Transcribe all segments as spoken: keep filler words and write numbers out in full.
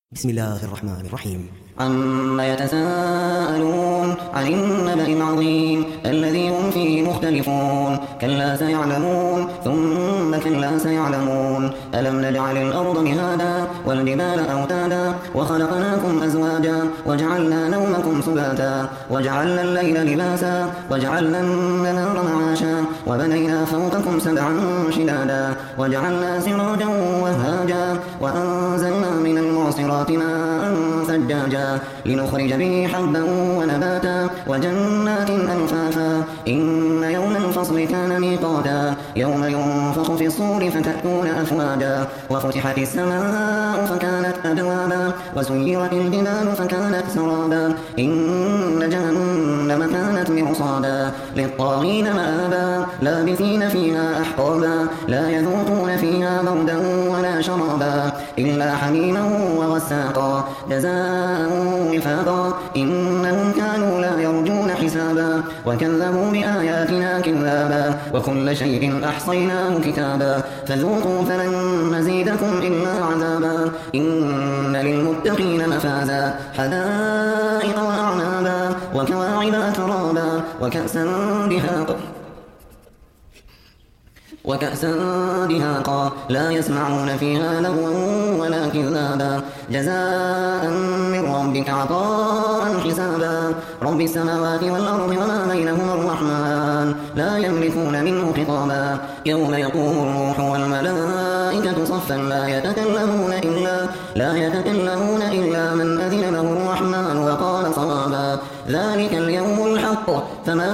بسم الله الرحمن الرحيم. عما يتساءلون عن النبأ العظيم الذي هم فيه مختلفون كلا سيعلمون ثم كلا سيعلمون ألم نجعل الأرض مهادا والجبال أوتادا وخلقناكم أزواجا وجعلنا نومكم سباتا وجعلنا الليل لباسا وجعلنا النهار معاشا وبنينا فوقكم سبعا شدادا وجعلنا سراجا وهاجا وأنزلنا من المعصرات ماء ثجاجا لنخرج به حبا ونباتا وجنات ألفافا إن يوم الفصل كان ميقاتا يوم ينفخ في الصور فتأتون أفواجا وفتحت السماء فكانت أبوابا وسيرت الجبال فكانت سرابا إن جهنم كانت مرصادا للطاغين مآبا لابثين فيها أحقابا لا يذوقون فيها بردا ولا شرابا إلا حميما وغساقا جزاء وفاقا إنهم كانوا لا يرجون حسابا وكذبوا بآياتنا كذابا وكل شيء أحصيناه كتابا فذوقوا فلن نزيدكم إلا عذابا إن للمتقين مفازا حدائق وأعنابا وكواعب أترابا وكأسا دهاقا وكأسا دهاقا لا يسمعون فيها لغوا ولا كذابا جزاء من ربك عطاء حسابا رب السماوات والأرض وما بينهما الرحمن لا يملكون منه خطابا يوم يقوم الروح والملائكة صفا لا يتكلمون إلا لا يتكلمون إلا من أذن له الرحمن وقال صوابا ذلك اليوم الحق فمن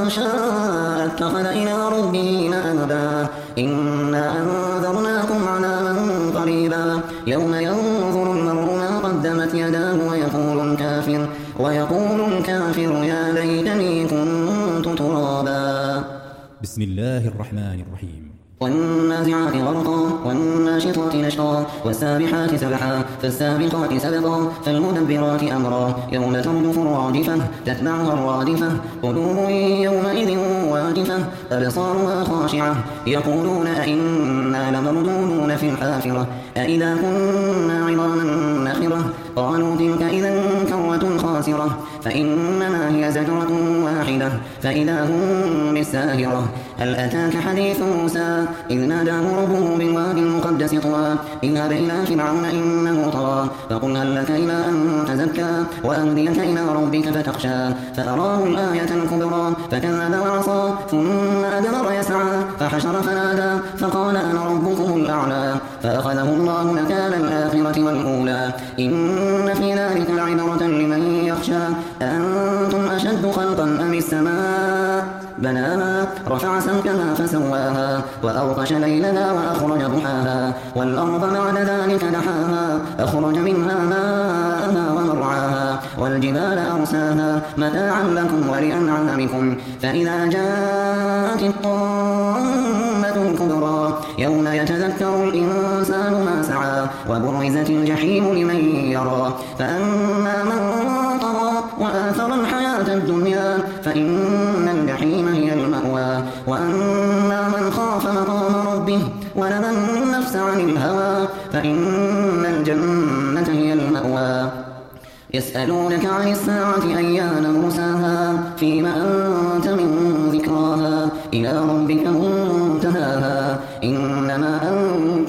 شاء اتخذ إلى ربه مآبا إنا أنذرناكم عذابا قريبا يوم ينظر المرء ما قدمت يداه ويقول الكافر ويقول الكافر يا ليتني كنت ترابا. بسم الله الرحمن الرحيم. والنازعات غرقا والناشطات نشطا والسابحات سبحا فالسابقات سبقا فالمدبرات أمرا يوم ترجف الرادفة تتبعها الرادفة قلوب يومئذ واجفة أبصارها خاشعة يقولون أئنا لمردودون في الحافرة أئذا كنا عظاما نخرة قالوا تلك إذا كرة خاسرة فإنما هي زجرة واحدة فإذا هم بالساهرة هل أتاك حديث موسى إذ ناداه ربه بالوادي المقدس طوى اذهب إلى فرعون إنه طغى فقل هل لك إلى أن تزكى وأهديك إلى ربك فتخشى فأراه الآية الكبرى فكذب وعصى ثم أدبر يسعى فحشر فنادى فقال أنا ربكم الأعلى فأخذه الله نكال الآخرة والأولى إن في ذلك لعبرة لمن يخشى أأنتم أشد خلقا أم السماء بناها رفع سمكها فسواها وأغطش ليلها وأخرج ضحاها والأرض بعد ذلك دحاها أخرج منها ماءها ومرعاها والجبال أرساها متاعا لكم ولأنعامكم فإذا جاءت الطامة الكبرى يوم يتذكر الإنسان ما سعى وبرزت الجحيم لمن يرى فأما من طغى وآثر الحياة الدنيا فإن الجحيم هي المأوى وأما من خاف مقام ربه ونهى النفس عن الهوى فإن الجنة هي المأوى يسألونك عن الساعة أيان مرساها فيما أنت من ذكراها إلى ربك منتهاها إنما أنت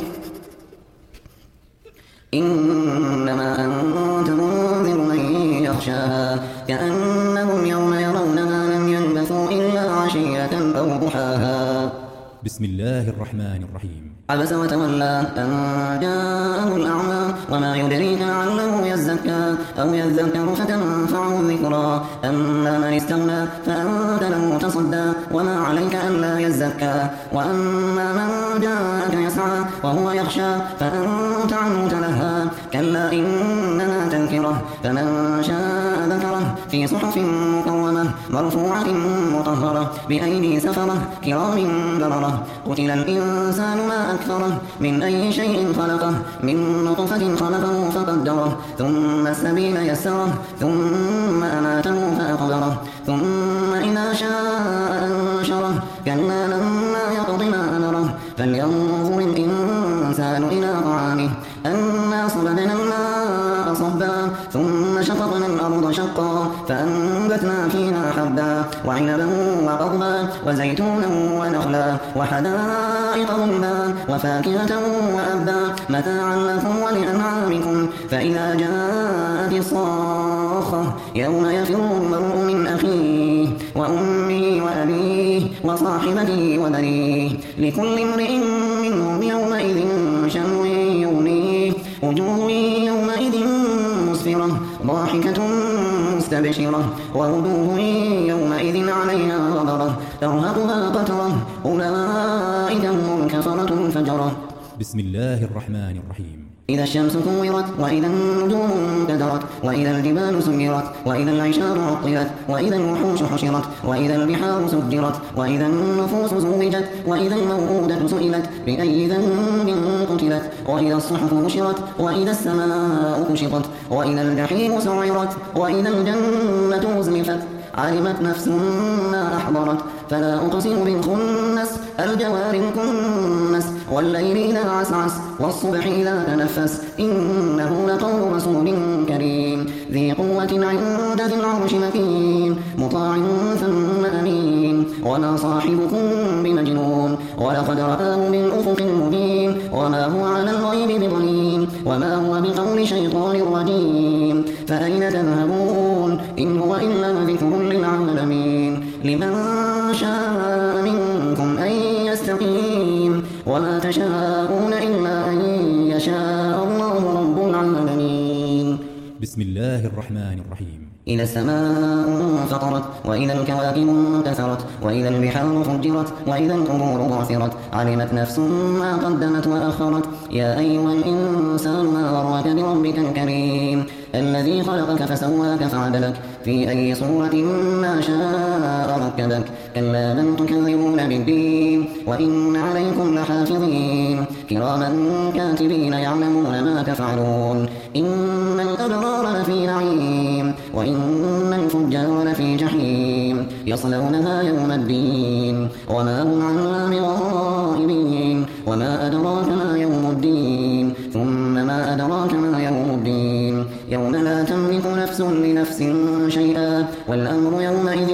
إنما أنت منذر من يخشاها كأنهم يوم يرونها لم يلبثوا إلا عشية أو ضحاها. بسم الله الرحمن الرحيم. عبس وتولى أن جاءه الأعمى وما يدريك لعله يزكى أو يذكر فتنفعه الذكرى أما من استغنى فأنت له تصدى وما عليك ألا يزكى وأما من جاءك يسعى وهو يخشى فأنت عنه تلهى كلا إنها تذكرة فمن شاء ذكره في صحف مكرمة مرفوعة مطهرة بأيدي سفرة كرام بررة قتل الإنسان ما أكثره من أي شيء خلقه من نطفة خلقه فقدره ثم السبيل يسره ثم أماته فأقبره ثم إذا شاء أنشره كلا لما يقض ما أمره فلينظر الإنسان إلى طعامه أنا صببنا الماء صبا ثم شققنا الأرض شقا فأنبتنا فيها حبا وعنبا وقضبا وزيتونا ونخلا وحدائق غلبا وفاكهة وأبا متاعا لكم ولأنعامكم فإذا جاءت الصاخة يوم يفر المرء من أخيه وأمه وأبيه وصاحبته وبنيه لكل امرئ منهم يومئذ شأن يغنيه وجوه يومئذ مسفرة ضاحكة مستبشرة ووجوه يومئذ عليها غبرة ترهقها قترة أولئك هم الكفرة الفجرة. بسم الله الرحمن الرحيم. إذا الشمس كورت وإذا النجوم انكدرت وإذا الجبال سيرت وإذا العشار عطلت وإذا الوحوش حشرت وإذا البحار سجرت وإذا النفوس زوجت وإذا الموءودة سئلت بأي ذنب قتلت وإذا الصحف نشرت وإذا السماء كشطت وإذا الجحيم سعرت وإذا الجنة أزلفت علمت نفس ما أحضرت فلا أقسم بالخنس الجوار الكنس والليل إذا عسعس والصبح إذا تنفس إنه لقول رسول كريم ذي قوة عند ذي العرش مكين مطاع ثم أمين وما صاحبكم بمجنون ولقد رآه بالأفق المبين وما هو على الغيب بضنين وما هو بقول شيطان رجيم فأين تذهبون إن هو إلا ذكر للعالمين لمن شاء منكم أن يستقيم وما تشاءون إلا أن يشاء الله رب العالمين. بسم الله الرحمن الرحيم. إذا السماء انفطرت وإذا الكواكب انتثرت وإذا البحار فجرت وإذا القبور بعثرت علمت نفس ما قدمت وأخرت يا أيها الإنسان ما غرك بربك الكريم الذي خلقك فسواك فعدلك في أي صورة ما شاء ركبك كلا بل تكذبون بالدين وإن عليكم لحافظين كراما كاتبين يعلمون ما تفعلون إن الأبرار لفي نعيم وإن الفجار لفي جحيم يصلونها يوم الدين وما هم عنها بغائبين وما أدراك ما يوم الدين ثم ما أدراك ما يوم الدين يوم لا تملك نفس لنفس شيئا والأمر يومئذ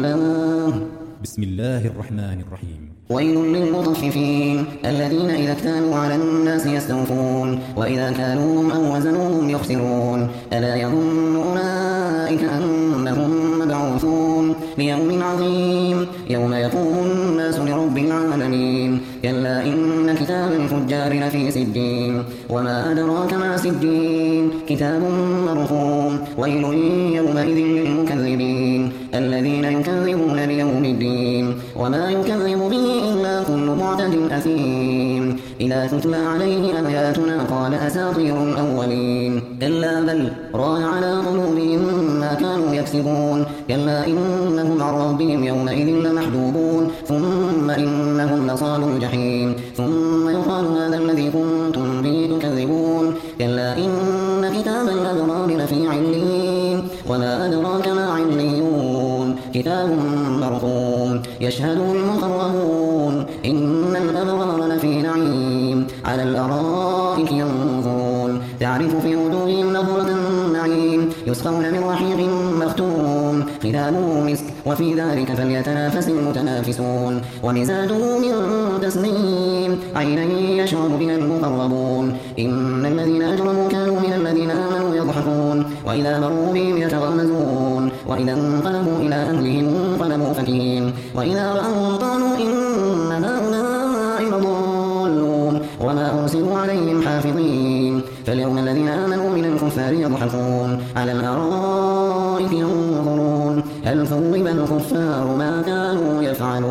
لله. بسم الله الرحمن الرحيم. ويل للمطففين الذين إذا اكتالوا على الناس يستوفون وإذا كالوهم أو وزنوهم يخسرون ألا يظن أولئك أنهم مبعوثون ليوم عظيم يوم يقوم الناس لرب العالمين كلا إن كتاب الفجار لفي سجين وما أدراك ما سجين كتاب مرقوم ويل يومئذ للمكذبين الذين يكذبون بيوم الدين وما يكذب به إلا كل معتد أثيم إذا تتلى عليه آياتنا قال أساطير الأولين كلا بل ران على قلوبهم ما كانوا يكسبون كلا إنهم عن ربهم يومئذ لمحجوبون ثم إنهم لصالوا الجحيم ثم يقال هذا الذي كنتم به تكذبون كلا إن كتاب الأبرار لفي عليين وما أدراك ما عليون كتاب مرقوم يشهده المقربون إن الأبرار لفي نعيم على الأرائك ينظرون تعرف في وجوههم نظرة النعيم يسقون من رحيق مختوم ختامه مسك وفي ذلك فليتنافس المتنافسون ومزاجه من تسنيم عينا يشرب بها المقربون إن الذين أجرموا كانوا من الذين آمنوا يضحكون وإذا مروا بهم يتغمزون وإذا انقلبوا إلى أهلهم انقلبوا فكهين وإذا رأوا قالوا إن هؤلاء لضالون وما أرسلوا عليهم حافظين فاليوم الذين آمنوا من الكفار يضحكون على الأرائك ينظرون هل ثوب الكفار ما كانوا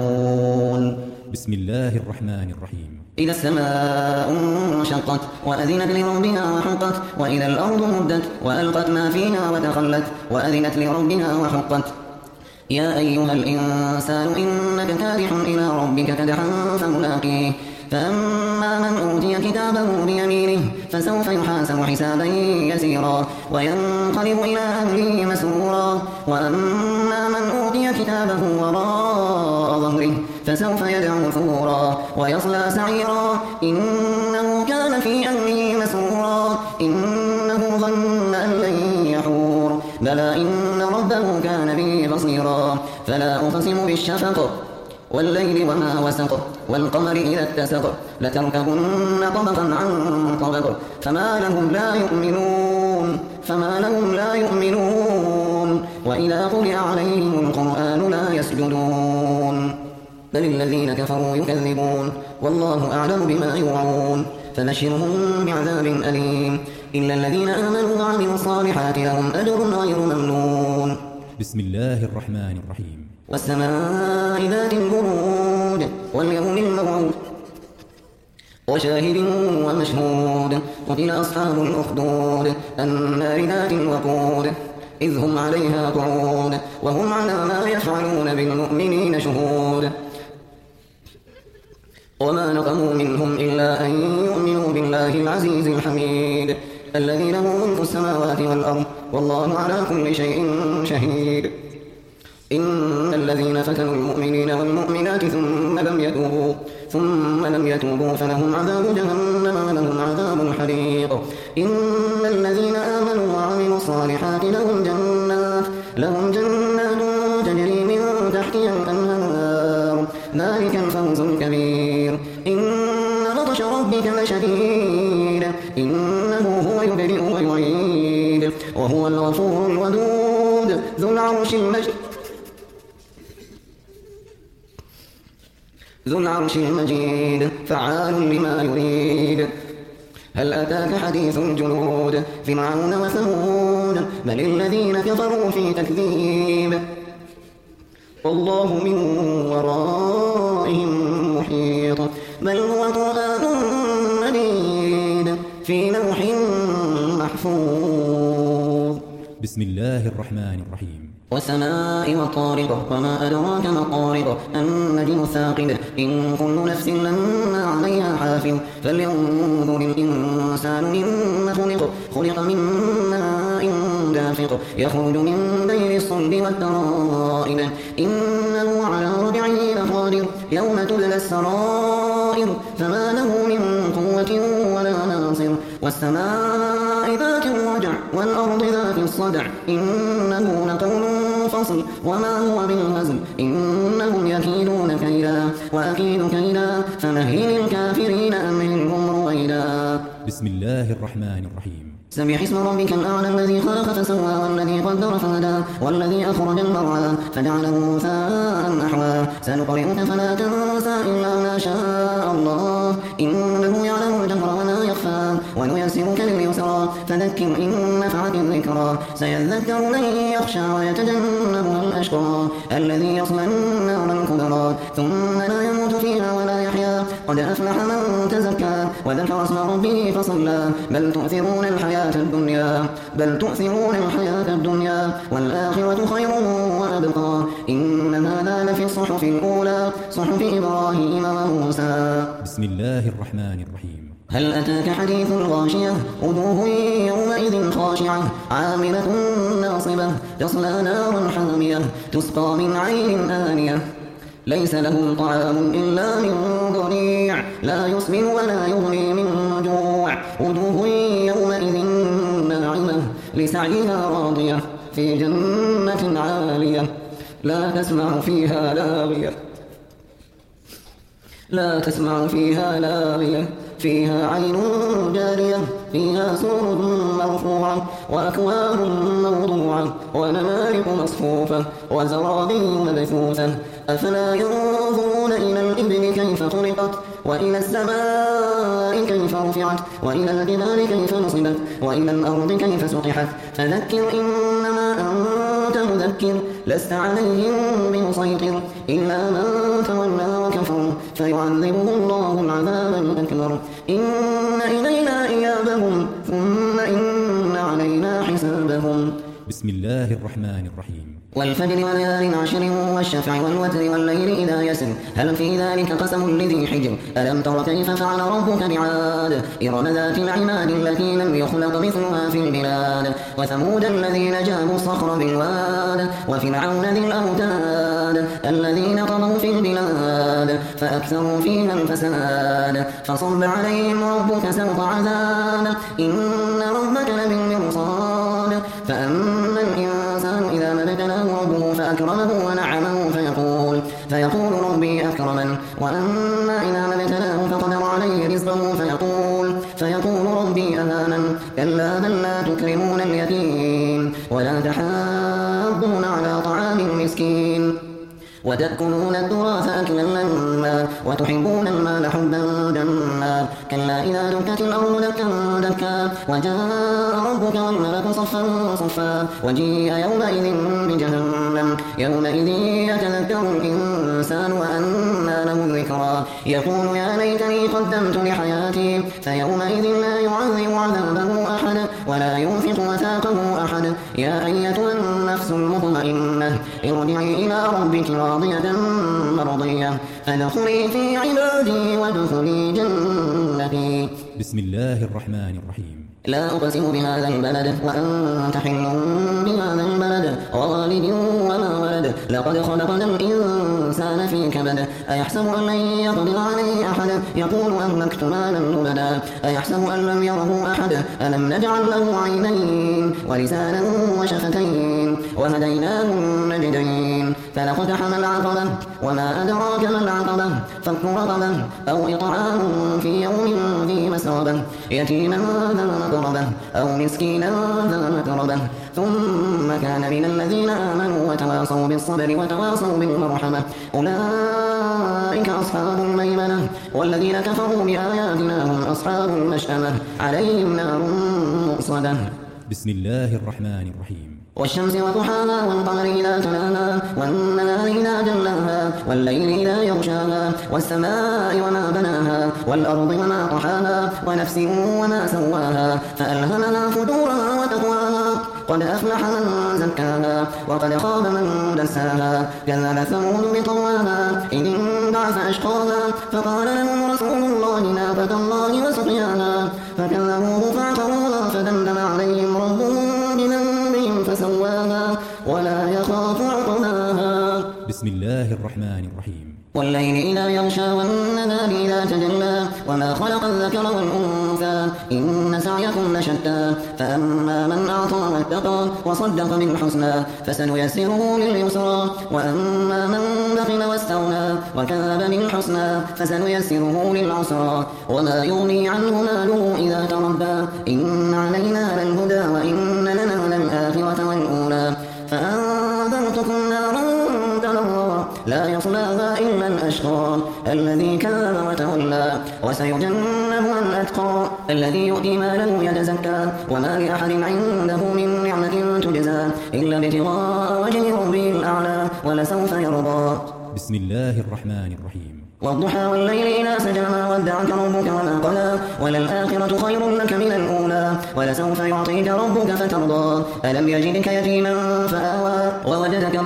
يفعلون. بسم الله الرحمن الرحيم. إذا السماء انشقت وأذنت لربها وحقت وإذا الأرض مدت وألقت ما فيها وتخلت وأذنت لربها وحقت يا أيها الإنسان إنك كادح إلى ربك كدحا فملاقيه فأما من أوتي كتابه بيمينه فسوف يحاسب حسابا يسيرا وينقلب إلى أهله مسرورا وأما من أوتي كتابه وراء ظهره فسوف يدعو ثبورا ويصلى سعيرا إنه كان في أهله مسرورا إنه ظن بلى إن ربه كان به بصيرا فلا أقسم بالشفق والليل وما وسق والقمر إذا اتسق لتركبن طبقا عن طبق فما لهم لا يؤمنون فما لهم لا يؤمنون وإذا قرئ عليهم القرآن لا يسجدون بل الذين كفروا يكذبون والله أعلم بما يوعون فبشرهم بعذاب أليم إلا الذين آمنوا وعملوا الصالحات لهم أجر غير ممنون. بسم الله الرحمن الرحيم. والسماء ذات البروج واليوم الموعود وشاهد ومشهود قتل أصحاب الأخدود النار ذات الوقود إذ هم عليها قعود وهم على ما يفعلون بالمؤمنين شهود وما نقموا منهم إلا أن يؤمنوا بالله العزيز الحميد الذي له ملك السماوات والأرض والله على كل شيء شهيد. إن الذين فتنوا المؤمنين والمؤمنات ثم لم يتوبوا ثم لم يتوبوا فلهم عذاب جهنم ولهم عذاب الحريق. إن الذين آمنوا وعملوا الصالحات لهم جنات لهم جنات تجري من تحتها الأنهار ذلك الفوز الكبير. إن بطش ربك لشديد إنه هو يبدئ ويعيد وهو الغفور الودود ذو العرش المجيد ذو العرش المجيد فعال لما يريد. هل أتاك حديث الجنود فرعون وثمود بل الذين كفروا في تكذيب والله من ورائهم محيط بل هو قرآن مجيد في لوح محفوظ. بسم الله الرحمن الرحيم. والسماء والطارق وما أدراك ما الطارق النجم الثاقب إن كل نفس لما عليها حافظ فلينظر الإنسان مما خلق خلق من ماء دافق يخرج من بين الصلب والترائب إنه على رجعه لقادر يوم تبلى السرائر فما له من قوة ولا ناصر. والسماء ذات الرجع والأرض ذات الصدع إنه لقول فصل وما هو بالهزل إنهم يكيدون كيدا وأكيد كيدا فمهل الكافرين أمهلهم رويدا. بسم الله الرحمن الرحيم. سبح اسم ربك الأعلى الذي خلق فسوى والذي قدر فهدى والذي أخرج المرعى فجعله غثاء أحوى سنقرئك فلا تنسى إلا ما شاء الله إنه يعلم الجهر وما يخفى ونيسرك لليسرى فذكر إن نفعت الذكرى سيذكر من يخشى ويتجنبها الأشقى الذي يصلى النار الكبرى ثم لا يموت فيها ولا يحيا قد أفلح من تزكى وذكر اسم ربه فصلى بل تؤثرون الحياة الدنيا بل تؤثرون الحياة الدنيا والآخرة خير وأبقى إن هذا لفي الصحف الأولى صحف إبراهيم وموسى. بسم الله الرحمن الرحيم. هل أتاك حديث الغاشية وجوه يومئذ خاشعة عاملة ناصبة تصلى نارا حامية تسقى من عين آنية ليس لهم طعام إلا من ضريع لا يسمن ولا يغني من جوع وجوه يومئذ ناعمة لسعيها راضية في جنة عالية لا تسمع فيها لاغية لا تسمع فيها لاغية فيها عين جارية فيها سرر مرفوعة وأكواب موضوعة ونمارق مصفوفة وزرابي مبثوثة أفلا ينظرون إلى الإبل كيف خلقت وإلى السماء كيف رفعت وإلى الجبال كيف نصبت وإلى الأرض كيف سطحت فذكر إنما أنت مذكر لست عليهم بمسيطر إلا من تولى وكفر فيعذبه الله العذاب الأكبر إن إلينا إيابهم ثم إن علينا حسابهم. بسم الله الرحمن الرحيم. والفجر وليال عشر والشفع والوتر والليل إذا يسر هل في ذلك قسم لذي حجر ألم تر كيف فعل ربك بعاد إرم ذات العماد التي لم يخلق مثلها في البلاد وثمود الذين جابوا الصخر بالواد وفرعون ذي الأوتاد الذين طغوا في البلاد فأكثروا فيها الفساد فصب عليهم ربك سوط عذاب إن ربك لبالمرصاد فأما الإنسان أكرمه ونعمه فيقول, فيقول ربي أكرمن. وأما إذا ما ابتلاه فقدر عليه رزقه فيقول, فيقول ربي أهانن. كلا بل لا تكرمون اليتيم ولا تحاضون على طعام المسكين وتأكلون التراث أكلا لما وتحبون المال حبا جما. كلا إذا دكت الأرض دكا دكا وجاء ربك والملك صفا صفا وجيء يومئذ بجهنم يومئذ يتذكر الإنسان وأنى له الذكرى يقول يا ليتني قدمت لحياتي فيومئذ لا يعذب عذابه أحد ولا يوثق وثاقه أحد. يا أيتها النفس المطمئنة ارجعي إلى ربك راضية مرضية فادخلي في عبادي وادخلي جنتي. بسم الله الرحمن الرحيم. لا أقسم بهذا البلد وأنت حل بهذا البلد ووالد وما ولد لقد خلقنا الإنسان في كبد أيحسب أن لن يقدر عليه أحد يقول أهلكت مالا لبدا أيحسب أن لم يره أحد ألم نجعل له عينين ولسانا وشفتين وهديناه النجدين فلاقتحم العقبة وما أدراك ما العقبة فك رقبة أو إطعام في يوم ذي مسغبة يتيما ذا مقربة أو مسكينا ذا متربة ثم كان من الذين آمنوا وتواصوا بالصبر وتواصوا بالمرحمة أولئك أصحاب الميمنة والذين كفروا بآياتنا هم أصحاب المشأمة عليهم نار مؤصدة. بسم الله الرحمن الرحيم. والشمس وضحاها والقمر إذا تلاها والنهار إذا جلاها والليل إذا يغشاها والسماء وما بناها والأرض وما طحاها ونفس وما سواها فألهمها فجورها وتقواها قد أفلح من زكاها وقد خاب من دساها كذب ثمود بطغواها إذ انبعث أشقاها فقال لهم رسول الله ناقة الله وسقياها فكذبوه فعقروها فدمدم عليهم ربهم بذنبهم فسواها ولا يخاف عقباها. بسم الله الرحمن الرحيم. والليل إذا يغشى والنهار إذا تجلى وما خلق الذكر والأنثى إن سعيكم لشتى فأما من أعطى واتقى وصدق بالحسنى فسنيسره لليسرى وأما من بخل واستغنى وكذب بالحسنى فسنيسره للعسرى وما يغني عنه ماله إذا تردى إن علينا للهدى وإن لنا للآخرة والأولى فأنذرتكم نارا تلظى لا يصلاها إلا الأشقى الذي كذب وتولى وسيجنبها الأتقى الذي يؤتي ماله يتزكى وما لأحد عنده من نعمة تجزى إلا ابتغاء وجه ربه الأعلى ولسوف يرضى. بسم الله الرحمن الرحيم. والضحى والليل إذا سجى ما ودعك ربك وما قلى وللآخرة خير لك من الأولى ولسوف يعطيك ربك فترضى ألم يجدك يتيما فآوى ووجدك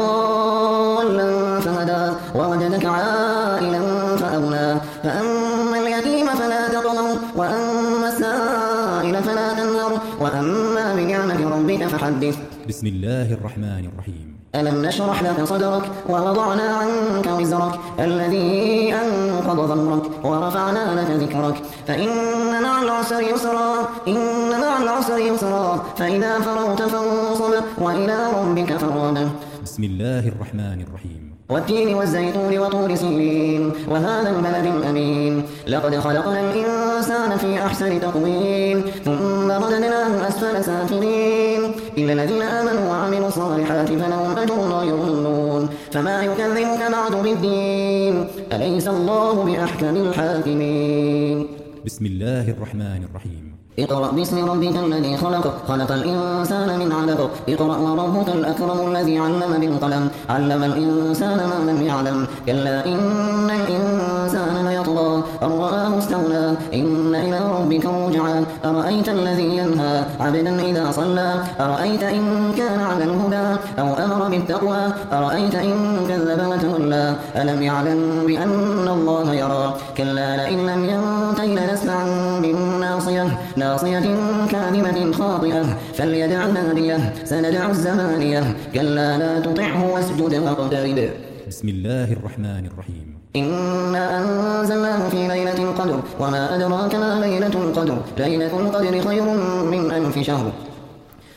ضالا فهدى ووجدك عائلا فأغنى فأما اليتيم فلا تقهر وأما السائل فلا تنهر وأما بنعمة ربك فحدث. بسم الله الرحمن الرحيم. ألم نشرح لك صدرك ووضعنا عنك وزرك الذي أنقض ظهرك ورفعنا لك ذكرك فإن مع العسر يسرا إن مع العسر يسرا فإذا فرغت فانصب وإلى ربك فارغب. بسم الله الرحمن الرحيم. والتين والزيتون وطور سينين وهذا البلد الأمين لقد خلقنا الإنسان في أحسن تقويم ثم رددناه أسفل سافلين إلا الذين آمنوا وعملوا الصالحات فلهم أجر غير ممنون فما يكذبك بعد بالدين أليس الله بأحكم الحاكمين. بسم الله الرحمن الرحيم. اقرأ باسم ربك الذي خلق خلق الإنسان من علق اقرأ وربك الأكرم الذي علم بالقلم علم الإنسان ما لم يعلم كلا إن الإنسان ليطغى أن رآه استغنى إن إلى ربك رجعا أرأيت الذي ينهى عبدا إذا صلى أرأيت إن كان على الهدى أو أمر بالتقوى أرأيت إن كذب وتولى ألم يعلم بأن الله يرى كلا لئن لم ينته لنسمعا بالناصية ناصية كاذبة خاطئة فليدع ناديه سندع الزمانية كلا لا تطعه واسجد واقترب. بسم الله الرحمن الرحيم. إنا أنزلناه في ليلة القدر وما أدراك ما ليلة القدر ليلة القدر خير من ألف شهر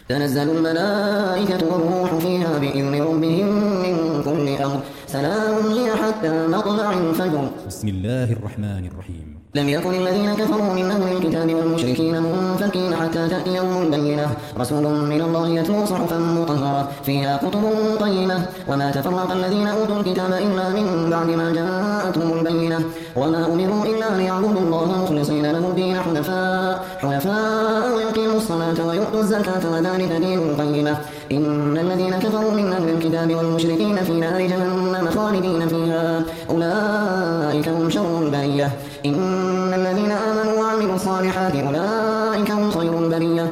تنزل الملائكة والروح فيها بإذن ربهم من كل أمر سلام هي حتى مطلع الفجر. بسم الله الرحمن الرحيم. لم يكن الذين كفروا من أهل الكتاب والمشركين منفكين حتى تأتيهم البينة رسول من الله يتلو صحفا مطهرة فيها كتب قيمة وما تفرق الذين أوتوا الكتاب إلا من بعد ما جاءتهم البينة وما أمروا إلا ليعبدوا الله مخلصين له الدين حنفاء حنفاء ويقيموا الصلاة ويؤتوا الزكاة وذلك دين القيمة. إن الذين كفروا من أهل الكتاب والمشركين في نار جهنم خالدين فيها أولئك هم شر البرية. إن الذين آمنوا وعملوا الصالحات أولئك هم خير البرية.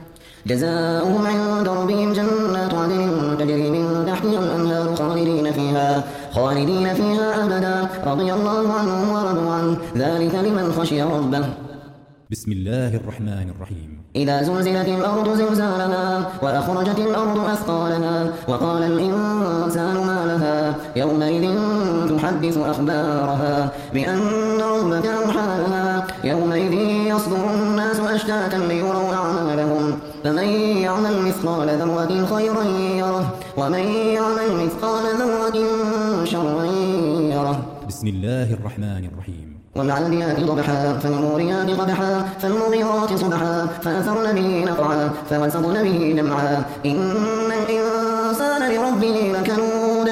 جزاؤهم عند ربهم جنات عدن تجري من تحتها الأنهار خالدين فيها خالدين فيها أبدا رضي الله عنهم ورضوا عنه ذلك لمن خشي ربه. بسم الله الرحمن الرحيم. إذا زلزلت الأرض زلزالها وأخرجت الأرض أثقالها وقال الإنسان ما لها يومئذ تحدث أخبارها بأن ربك أوحى لها يومئذ يصدر الناس أشتاتا ليروا أعمالهم فمن يعمل مثقال ذرة خيرا يره ومن يعمل مثقال ذرة شرا يره. بسم الله الرحمن الرحيم. والعاديات ضبحا فالموريات قدحا فالمغيرات صبحا فأثرن به نقعا فوسطن به جمعا إن الإنسان لربه لكنود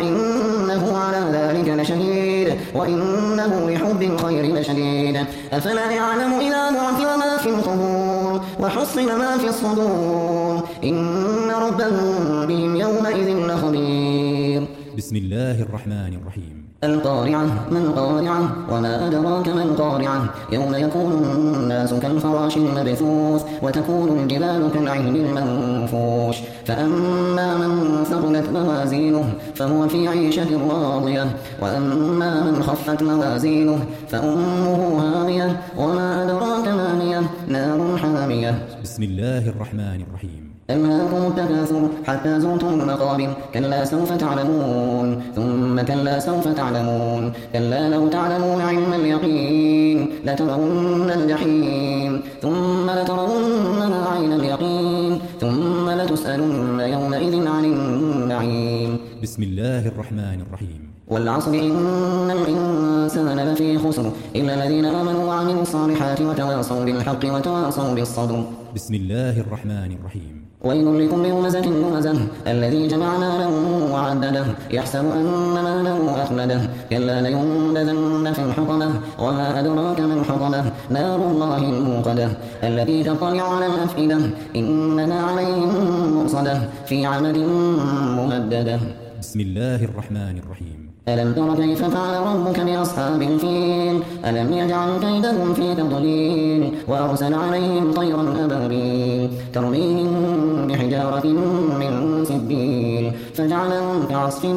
وإنه على ذلك لشهيد وإنه لحب الخير لشديد. أفلا يعلم إذا بعثر ما في القبور وحصل ما في الصدور إن ربهم بهم يومئذ لخبير. بسم الله الرحمن الرحيم. القارعة ما القارعة وما أدراك ما القارعة يوم يكون الناس كالفراش المبثوث وتكون الجبال كالعهن المنفوش فأما من ثقلت موازينه فهو في عيشة راضية وأما من خفت موازينه فأمه هاوية وما أدراك ما هي نار حامية. بسم الله الرحمن الرحيم. ألهاكم التكاثر حتى زرتم المقابر كلا سوف تعلمون ثم كلا سوف تعلمون كلا لو تعلمون علم اليقين لترون الجحيم ثم لترونها عين اليقين ثم لتسألن يومئذ عن النعيم. بسم الله الرحمن الرحيم. والعصر إن الإنسان لفي خسر إلا الذين آمنوا وعملوا الصالحات وتواصوا بالحق وتواصوا بالصبر. بسم الله الرحمن الرحيم. ويل لكل همزة لمزة الذي جمع ماله وعدده يحسب أن ماله أخلده كلا لينبذن في الحطمة وما أدراك ما الحطمة نار الله الموقدة التي تطلع على الأفئدة إنها عليهم مؤصدة في عمد ممددة. بسم الله الرحمن الرحيم. ألم تر كيف فعل ربك بأصحاب الفيل ألم يجعل كيدهم في تضليل وأرسل عليهم طيرا أبابيل ترميهم بحجارة من سجيل فجعلهم كعصف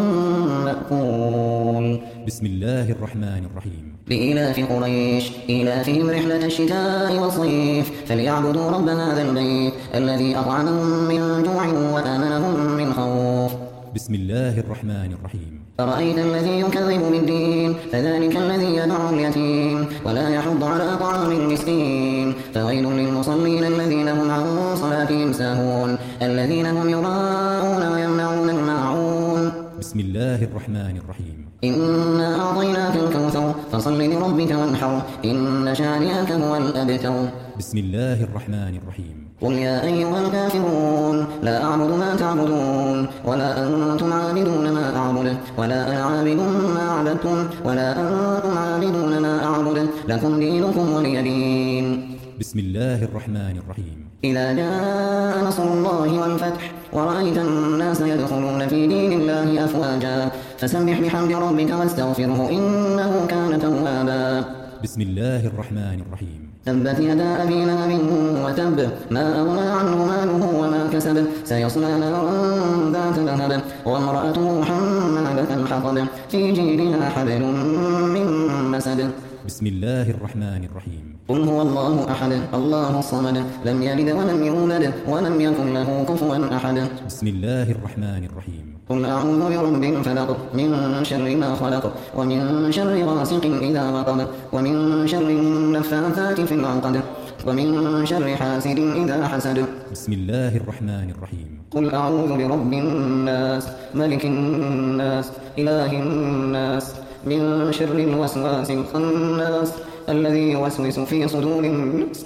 مأكول. بسم الله الرحمن الرحيم. لإلاف قريش إلافهم رحلة الشتاء والصيف فليعبدوا رب هذا البيت الذي أطعمهم من جوع وآمنهم من خوف. بسم الله الرحمن الرحيم. أرأيت الذي يكذب بالدين فذلك الذي يدعو اليتيم ولا يحض على طعام المسكين فويل للمصلين الذين هم عن صلاتهم ساهون الذين هم يراءون ويمنعون الماعون. بسم الله الرحمن الرحيم. إنا أعطيناك الكوثر فصل لربك وانحر إن شانئك هو الأبتر. بسم الله الرحمن الرحيم. قل يا أيها الكافرون لا أعبد ما تعبدون ولا أنتم عابدون ما أعبد ولا أنا عابد ما عبدتم ولا أنتم عابدون ما أعبد لكم دينكم ولي دين. بسم الله الرحمن الرحيم. إذا جاء نصر الله والفتح ورأيت الناس يدخلون في دين الله أفواجا فسبح بحمد ربك واستغفره إنه كان توابا. بسم الله الرحمن الرحيم. تبت يدا أبي لهب وتب ما أغنى عنه ماله وما كسب سيصلى نارا ذات لهب وامرأته حمالة الحطب في جيدها حبل من مسد. بسم الله الرحمن الرحيم. قل هو الله أحد الله الصمد لم يلد ولم يولد ولم يكن له كفوا أحد. بسم الله الرحمن الرحيم. قل أعوذ برب الفلق من شر ما خلق ومن شر غاسق إذا وقب ومن شر النفاثات في العقد ومن شر حاسد إذا حسد. بسم الله الرحمن الرحيم. قل أعوذ برب الناس ملك الناس إله الناس من شر الوسواس الخناس الذي يوسوس في صدور الناس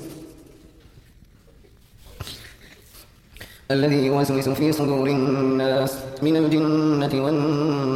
الذي يوسوس في صدور الناس من الجنة والناس.